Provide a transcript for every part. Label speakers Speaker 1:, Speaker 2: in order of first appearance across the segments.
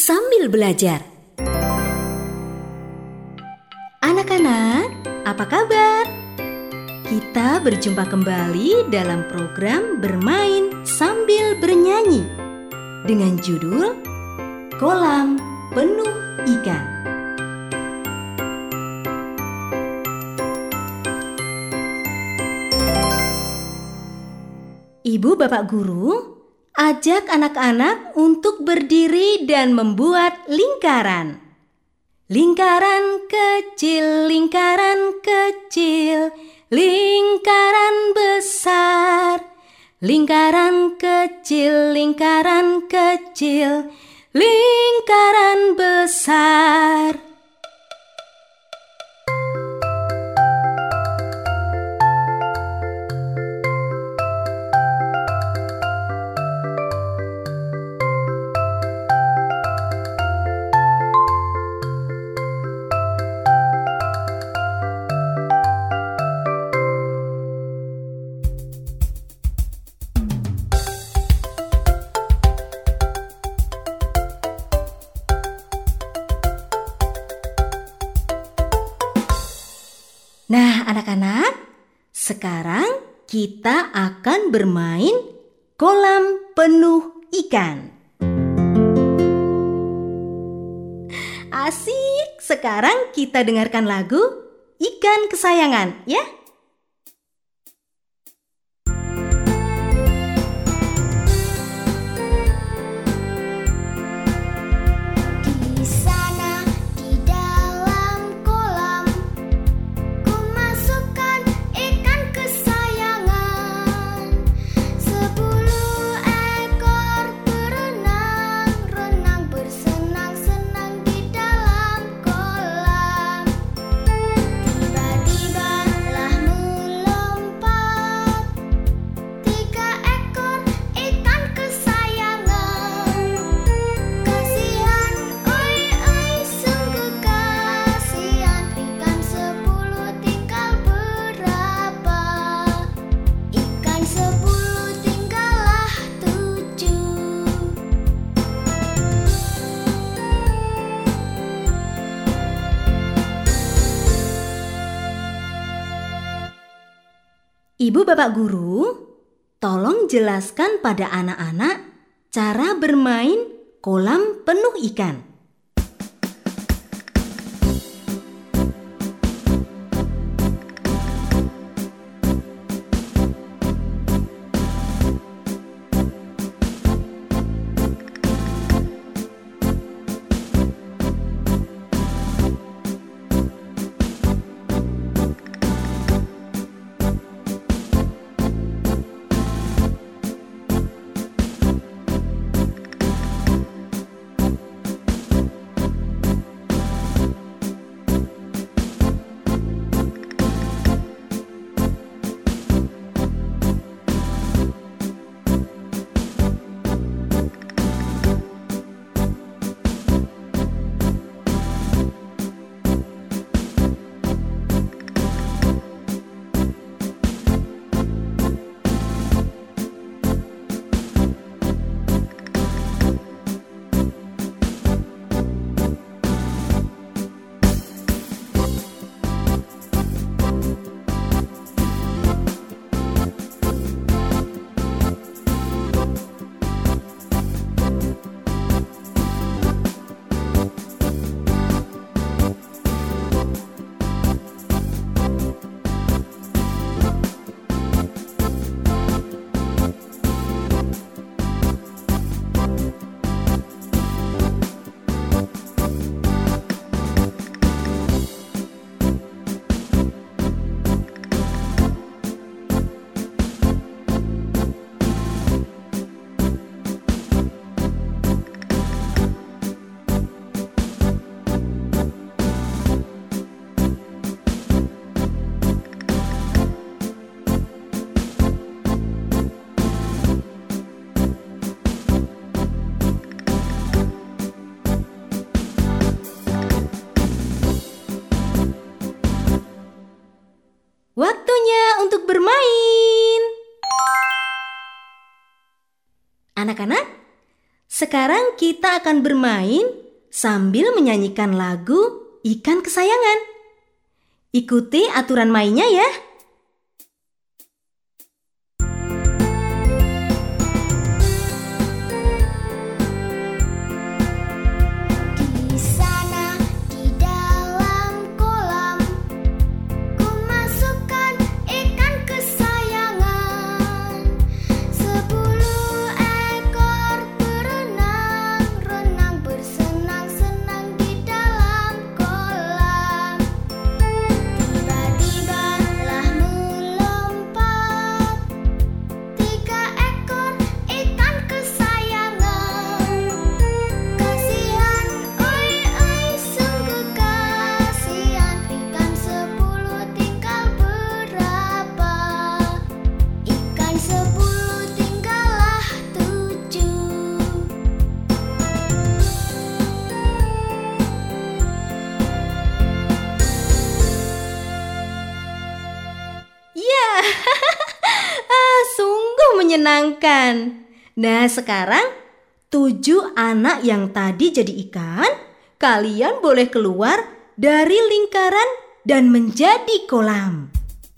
Speaker 1: sambil belajar. Anak-anak, apa kabar? Kita berjumpa kembali dalam program Bermain Sambil Bernyanyi dengan judul Kolam Penuh Ikan. Ibu bapak guru ajak anak-anak untuk berdiri dan membuat lingkaran. Lingkaran kecil, lingkaran kecil, lingkaran besar. Lingkaran kecil, lingkaran kecil, lingkaran besar. Nah, anak-anak, sekarang kita akan bermain kolam penuh ikan. Asik, sekarang kita dengarkan lagu Ikan Kesayangan, ya? Ibu bapak guru, tolong jelaskan pada anak-anak cara bermain kolam penuh ikan. Waktunya untuk bermain. Anak-anak, Sekarang kita akan bermain sambil menyanyikan lagu Ikan Kesayangan. Ikuti aturan mainnya ya. Sungguh menyenangkan. Nah, sekarang 7 anak yang tadi jadi ikan, kalian boleh keluar dari lingkaran dan menjadi kolam.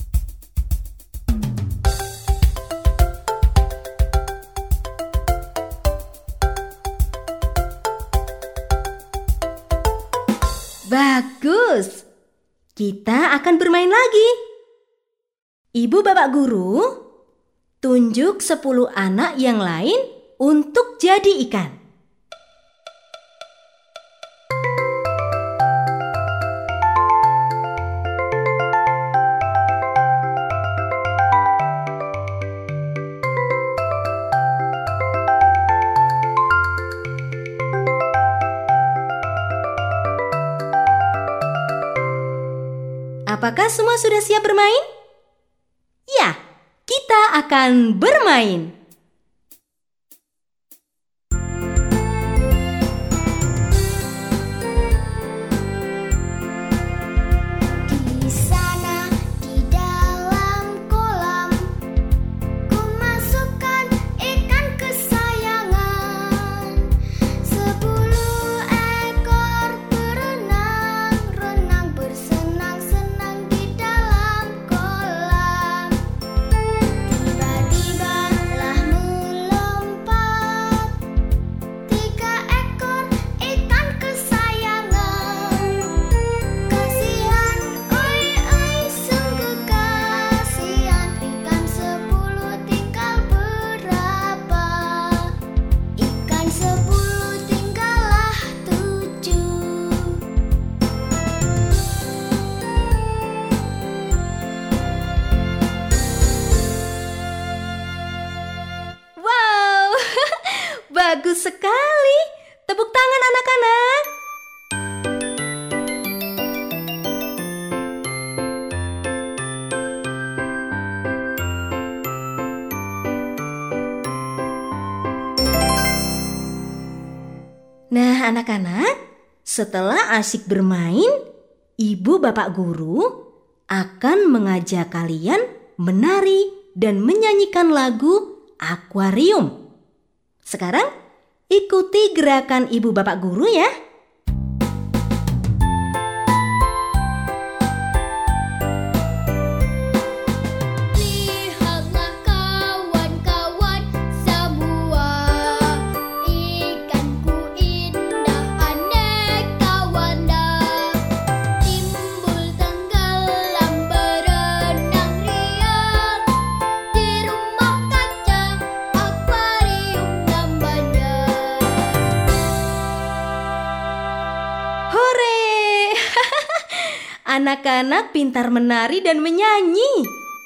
Speaker 1: Bagus. Kita akan bermain lagi. Ibu bapak guru, tunjuk 10 anak yang lain untuk jadi ikan. Apakah semua sudah siap bermain? Ya, kita akan bermain.
Speaker 2: Di sana, di dalam kolam, ku masukkan ikan kesayangan. 10 ekor berenang-renang, bersenang-senang di dalam kolam. Tiba-tibalah melompat 3 ekor ikan kesayangan. Kasihan, oi oi, sungguh kasihan. Ikan 10 tinggal berapa? Ikan 10 tinggallah 7.
Speaker 1: Wow, bagus sekali. Tepuk tangan anak-anak. Nah, anak-anak, setelah asyik bermain, ibu bapak guru akan mengajak kalian menari dan menyanyikan lagu akuarium. Sekarang, ikuti gerakan ibu bapak guru ya.
Speaker 2: Lihatlah kawan-kawan semua, ikanku indah aneka warna, timbul tenggelam berenang riang, di rumah kaca akuarium namanya.
Speaker 1: Hore! Anak-anak pintar menari dan menyanyi.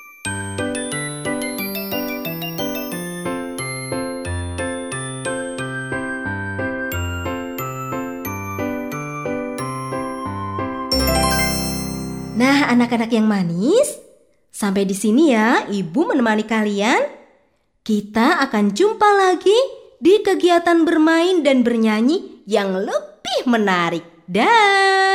Speaker 1: Nah, anak-anak yang manis, sampai di sini ya Ibu menemani kalian. Kita akan jumpa lagi di kegiatan bermain dan bernyanyi yang lebih menarik. Dah.